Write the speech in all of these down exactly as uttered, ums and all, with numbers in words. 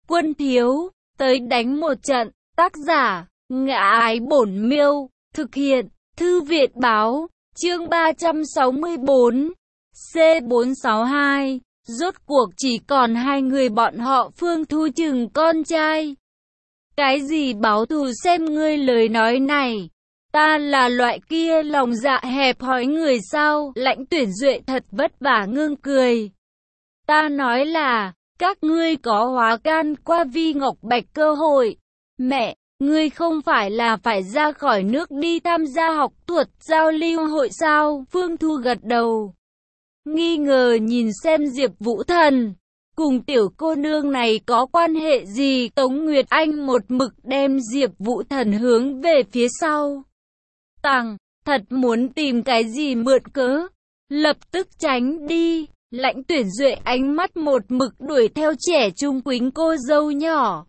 Quân thiếu, tới đánh một trận. Tác giả, Ngã Ái Bổn Miêu. Thực hiện, Thư viện báo. Chương ba trăm sáu mươi bốn. C bốn sáu hai. Rốt cuộc chỉ còn hai người bọn họ Phương Thu chừng con trai. Cái gì báo thù xem ngươi lời nói này. Ta là loại kia lòng dạ hẹp hòi người sao? Lãnh Tuyển Duệ thật vất vả ngưng cười. Ta nói là, các ngươi có hóa can qua Vi Ngọc Bạch cơ hội. Mẹ, ngươi không phải là phải ra khỏi nước đi tham gia học thuật giao lưu hội sao? Phương Thu gật đầu. Nghi ngờ nhìn xem Diệp Vũ Thần. Cùng tiểu cô nương này có quan hệ gì? Tống Nguyệt Anh một mực đem Diệp Vũ Thần hướng về phía sau. Tằng, thật muốn tìm cái gì mượn cớ. Lập tức tránh đi. Lãnh Tuyển Duệ ánh mắt một mực đuổi theo trẻ trung quýnh cô dâu nhỏ.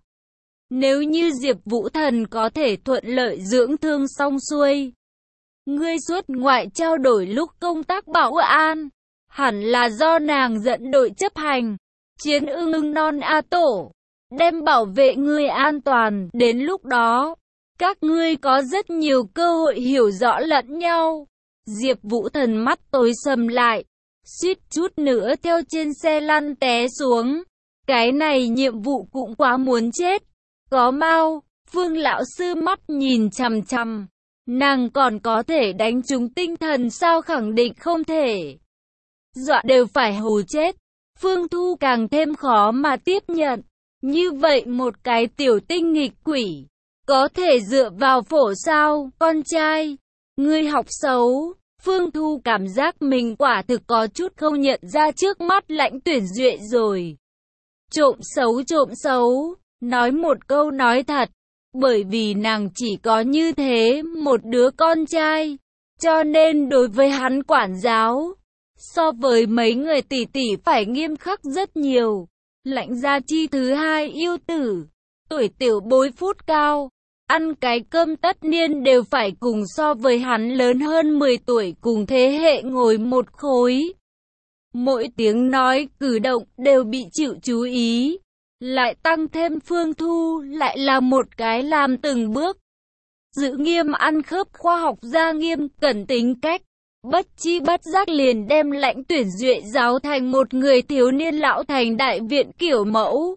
Nếu như Diệp Vũ Thần có thể thuận lợi dưỡng thương xong xuôi. Ngươi xuất ngoại trao đổi lúc công tác bảo an. Hẳn là do nàng dẫn đội chấp hành. Chiến ưng ưng non A Tổ. Đem bảo vệ ngươi an toàn. Đến lúc đó, các ngươi có rất nhiều cơ hội hiểu rõ lẫn nhau. Diệp Vũ Thần mắt tối sầm lại. Suýt chút nữa theo trên xe lăn té xuống. Cái này nhiệm vụ cũng quá muốn chết. Có mau, Phương lão sư mắt nhìn chằm chằm. Nàng còn có thể đánh trúng tinh thần sao? Khẳng định không thể. Dọa đều phải hù chết. Phương Thu càng thêm khó mà tiếp nhận. Như vậy một cái tiểu tinh nghịch quỷ, có thể dựa vào phổ sao? Con trai, ngươi học xấu. Phương Thu cảm giác mình quả thực có chút không nhận ra trước mắt Lãnh Tuyển Duệ rồi. Trộm xấu trộm xấu, nói một câu nói thật, bởi vì nàng chỉ có như thế một đứa con trai, cho nên đối với hắn quản giáo, so với mấy người tỷ tỷ phải nghiêm khắc rất nhiều. Lãnh gia chi thứ hai yêu tử, tuổi tiểu bối phút cao. Ăn cái cơm tất niên đều phải cùng so với hắn lớn hơn mười tuổi cùng thế hệ ngồi một khối. Mỗi tiếng nói, cử động đều bị chịu chú ý. Lại tăng thêm Phương Thu lại là một cái làm từng bước. Giữ nghiêm ăn khớp khoa học gia nghiêm cẩn tính cách. Bất chi bất giác liền đem Lãnh Tuyển Duệ giáo thành một người thiếu niên lão thành đại viện kiểu mẫu.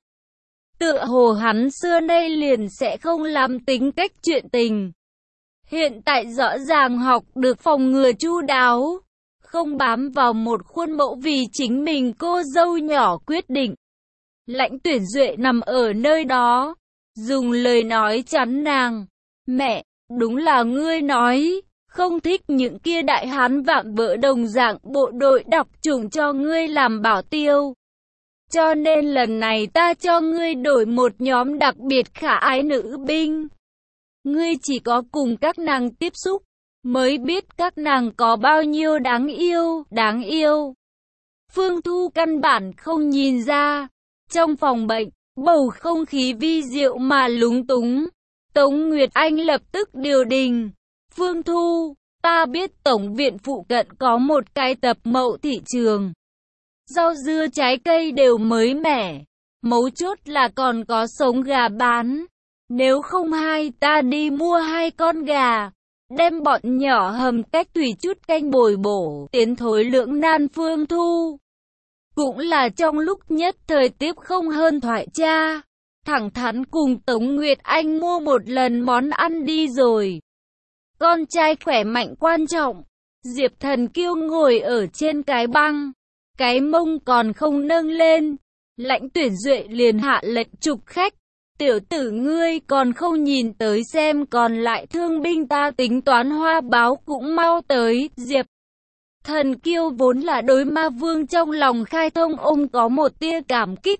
Tựa hồ hắn xưa nay liền sẽ không làm tính cách chuyện tình. Hiện tại rõ ràng học được phòng ngừa chu đáo, không bám vào một khuôn mẫu vì chính mình cô dâu nhỏ quyết định. Lãnh Tuyển Duệ nằm ở nơi đó, dùng lời nói chắn nàng. Mẹ, đúng là ngươi nói, không thích những kia đại hán vạm vỡ đồng dạng bộ đội đọc chủng cho ngươi làm bảo tiêu. Cho nên lần này ta cho ngươi đổi một nhóm đặc biệt khả ái nữ binh. Ngươi chỉ có cùng các nàng tiếp xúc, mới biết các nàng có bao nhiêu đáng yêu, đáng yêu. Phương Thu căn bản không nhìn ra. Trong phòng bệnh, bầu không khí vi diệu mà lúng túng. Tống Nguyệt Anh lập tức điều đình. Phương Thu, ta biết tổng viện phụ cận có một cái tập mậu thị trường. Rau dưa trái cây đều mới mẻ. Mấu chốt là còn có sống gà bán. Nếu không hai ta đi mua hai con gà. Đem bọn nhỏ hầm cách tùy chút canh bồi bổ. Tiến thối lưỡng nan. Phương Thu cũng là trong lúc nhất thời tiếp không hơn thoại cha. Thẳng thắn cùng Tống Nguyệt Anh mua một lần món ăn đi rồi. Con trai khỏe mạnh quan trọng. Diệp Thần Kiêu ngồi ở trên cái băng. Cái mông còn không nâng lên. Lãnh Tuyển Duệ liền hạ lệnh trục khách. Tiểu tử ngươi còn không nhìn tới xem còn lại thương binh ta tính toán hoa báo cũng mau tới. Diệp Thần Kiêu vốn là đối ma vương trong lòng khai thông ông có một tia cảm kích.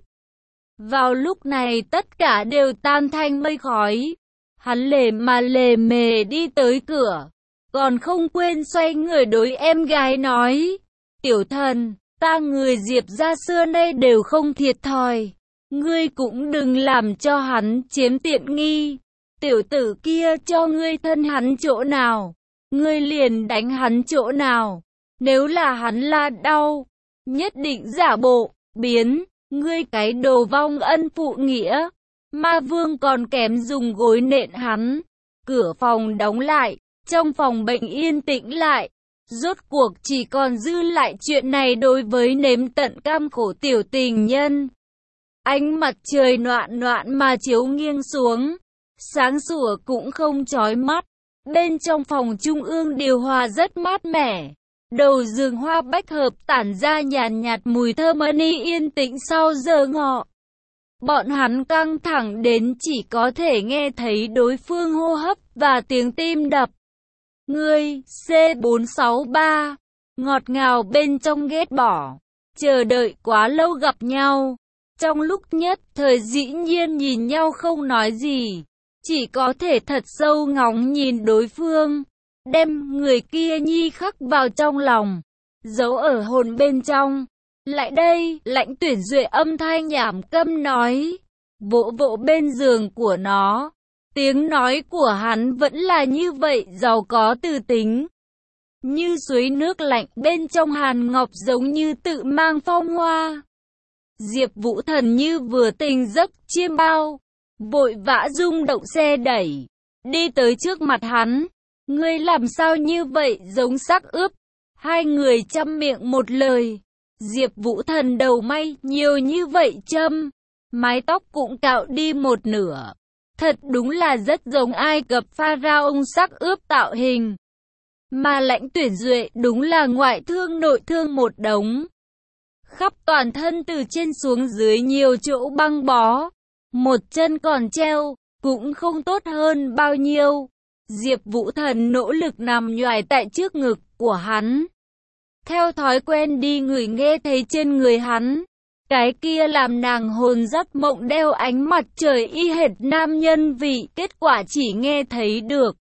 Vào lúc này tất cả đều tan thành mây khói. Hắn lề mà lề mề đi tới cửa. Còn không quên xoay người đối em gái nói. Tiểu thần, ta người Diệp gia xưa nay đều không thiệt thòi. Ngươi cũng đừng làm cho hắn chiếm tiện nghi. Tiểu tử kia cho ngươi thân hắn chỗ nào, ngươi liền đánh hắn chỗ nào. Nếu là hắn la đau, nhất định giả bộ, biến. Ngươi cái đồ vong ân phụ nghĩa. Ma Vương còn kém dùng gối nện hắn. Cửa phòng đóng lại, trong phòng bệnh yên tĩnh lại. Rốt cuộc chỉ còn dư lại chuyện này đối với nếm tận cam khổ tiểu tình nhân. Ánh mặt trời noạn noạn mà chiếu nghiêng xuống, sáng sủa cũng không chói mắt. Bên trong phòng trung ương điều hòa rất mát mẻ. Đầu giường hoa bách hợp tản ra nhàn nhạt mùi thơm ân y yên tĩnh sau giờ ngọ. Bọn hắn căng thẳng đến chỉ có thể nghe thấy đối phương hô hấp và tiếng tim đập. Ngươi, C bốn sáu ba, ngọt ngào bên trong ghét bỏ, chờ đợi quá lâu gặp nhau. Trong lúc nhất thời dĩ nhiên nhìn nhau không nói gì, chỉ có thể thật sâu ngóng nhìn đối phương, đem người kia nhi khắc vào trong lòng, giấu ở hồn bên trong. Lại đây, Lãnh Tuyển Duệ âm thanh nhảm câm nói, vỗ vỗ bên giường của nó. Tiếng nói của hắn vẫn là như vậy, giàu có từ tính. Như suối nước lạnh bên trong hàn ngọc, giống như tự mang phong hoa. Diệp Vũ Thần như vừa tỉnh giấc chiêm bao, vội vã rung động xe đẩy, đi tới trước mặt hắn. Ngươi làm sao như vậy, giống xác ướp. Hai người chăm miệng một lời. Diệp Vũ Thần đầu may nhiều như vậy châm, mái tóc cũng cạo đi một nửa. Thật đúng là rất giống Ai Cập pharaoh sắc ướp tạo hình. Mà Lãnh Tuyển Duệ đúng là ngoại thương nội thương một đống. Khắp toàn thân từ trên xuống dưới nhiều chỗ băng bó. Một chân còn treo, cũng không tốt hơn bao nhiêu. Diệp Vũ Thần nỗ lực nằm nhoài tại trước ngực của hắn. Theo thói quen đi ngửi nghe thấy trên người hắn. Cái kia làm nàng hồn dắt mộng đeo ánh mặt trời y hệt nam nhân vị, kết quả chỉ nghe thấy được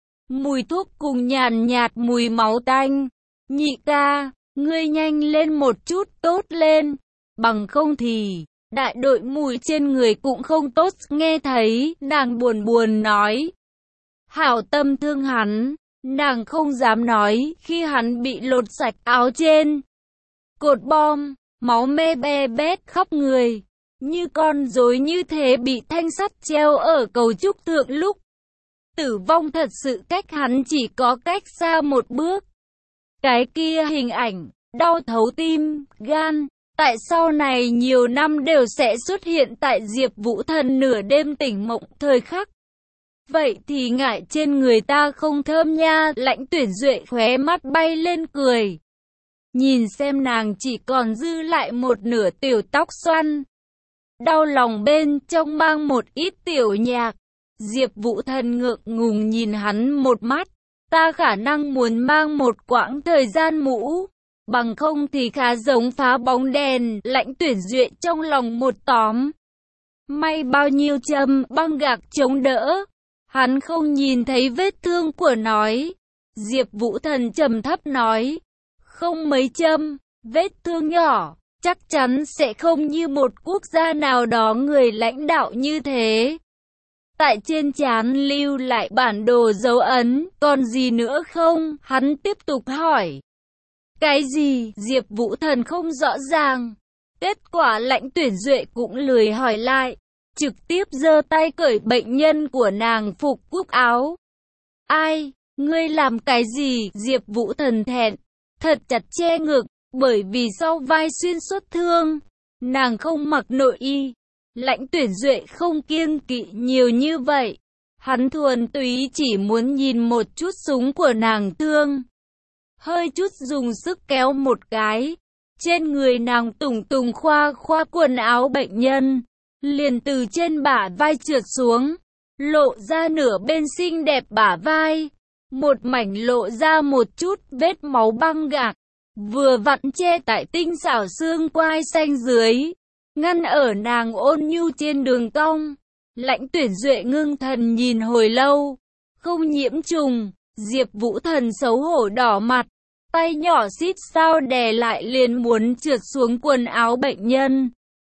mùi thuốc cùng nhàn nhạt mùi máu tanh. Nhị ca, ngươi nhanh lên một chút, tốt lên, bằng không thì đại đội mùi trên người cũng không tốt. Nghe thấy, nàng buồn buồn nói. Hảo tâm thương hắn, nàng không dám nói khi hắn bị lột sạch áo trên. Cột bom, máu me be bét khắp người, như con rối như thế bị thanh sắt treo ở cầu trúc thượng lúc. Tử vong thật sự cách hắn chỉ có cách xa một bước. Cái kia hình ảnh, đau thấu tim, gan, tại sau này nhiều năm đều sẽ xuất hiện tại Diệp Vũ Thần nửa đêm tỉnh mộng thời khắc. Vậy thì ngại trên người ta không thơm nha. Lãnh Tuyển Duệ khóe mắt bay lên cười. Nhìn xem nàng chỉ còn dư lại một nửa tiểu tóc xoăn. Đau lòng bên trong mang một ít tiểu nhạc. Diệp Vũ Thần ngượng ngùng nhìn hắn một mắt. Ta khả năng muốn mang một quãng thời gian mũ, bằng không thì khá giống phá bóng đèn. Lãnh Tuyển Duệ trong lòng một tóm. May bao nhiêu châm băng gạc chống đỡ, hắn không nhìn thấy vết thương của nói. Diệp Vũ Thần trầm thấp nói. Không mấy châm, vết thương nhỏ, chắc chắn sẽ không như một quốc gia nào đó người lãnh đạo như thế. Tại trên trán lưu lại bản đồ dấu ấn, còn gì nữa không? Hắn tiếp tục hỏi. Cái gì? Diệp Vũ Thần không rõ ràng. Kết quả Lãnh Tuyển Duệ cũng lười hỏi lại, trực tiếp giơ tay cởi bệnh nhân của nàng phục cúc áo. Ai? Ngươi làm cái gì? Diệp Vũ Thần thẹn, thật chặt che ngực, bởi vì sau vai xuyên suốt thương, nàng không mặc nội y. Lãnh Tuyển Duệ không kiêng kỵ nhiều như vậy, hắn thuần túy chỉ muốn nhìn một chút súng của nàng thương. Hơi chút dùng sức kéo một cái, trên người nàng tùng tùng khoa khoa quần áo bệnh nhân, liền từ trên bả vai trượt xuống, lộ ra nửa bên xinh đẹp bả vai, một mảnh lộ ra một chút vết máu băng gạc, vừa vặn che tại tinh xảo xương quai xanh dưới, ngăn ở nàng ôn nhu trên đường cong. Lãnh Tuyển Duệ ngưng thần nhìn hồi lâu, không nhiễm trùng. Diệp Vũ Thần xấu hổ đỏ mặt, tay nhỏ xít sao đè lại liền muốn trượt xuống quần áo bệnh nhân.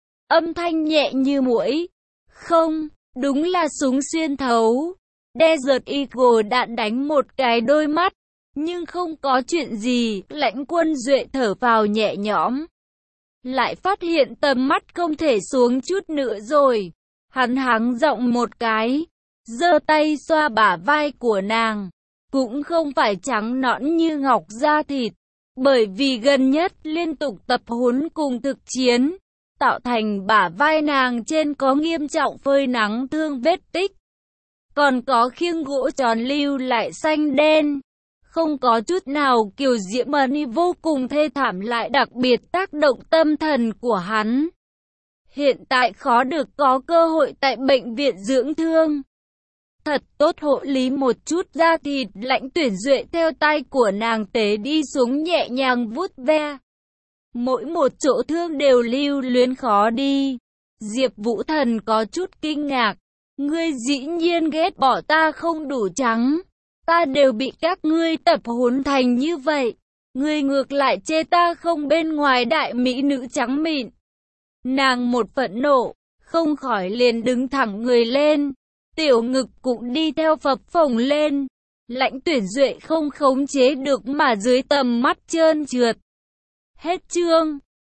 Âm thanh nhẹ như muỗi. Không, đúng là súng xuyên thấu. Desert Eagle đạn đánh một cái đôi mắt, nhưng không có chuyện gì. Lãnh Quân Duệ thở phào nhẹ nhõm. lại phát hiện tầm mắt không thể xuống chút nữa rồi. Hắn hắng giọng một cái, giơ tay xoa bả vai của nàng. Cũng không phải trắng nõn như ngọc da thịt, bởi vì gần nhất liên tục tập huấn cùng thực chiến, tạo thành bả vai nàng trên có nghiêm trọng phơi nắng thương vết tích. Còn có khiêng gỗ tròn lưu lại xanh đen, không có chút nào kiều diễm mà ni vô cùng thê thảm lại đặc biệt tác động tâm thần của hắn. Hiện tại khó được có cơ hội tại bệnh viện dưỡng thương. Thật tốt hộ lý một chút da thịt. Lãnh Tuyển Duệ theo tay của nàng tế đi xuống nhẹ nhàng vuốt ve. Mỗi một chỗ thương đều lưu luyến khó đi. Diệp Vũ Thần có chút kinh ngạc. Ngươi dĩ nhiên ghét bỏ ta không đủ trắng. Ta đều bị các ngươi tập huấn thành như vậy. Ngươi ngược lại chê ta không bên ngoài đại mỹ nữ trắng mịn. Nàng một phẫn nộ, không khỏi liền đứng thẳng người lên. Tiểu ngực cũng đi theo phập phồng lên. Lãnh Tuyển Duệ không khống chế được mà dưới tầm mắt trơn trượt. Hết chương.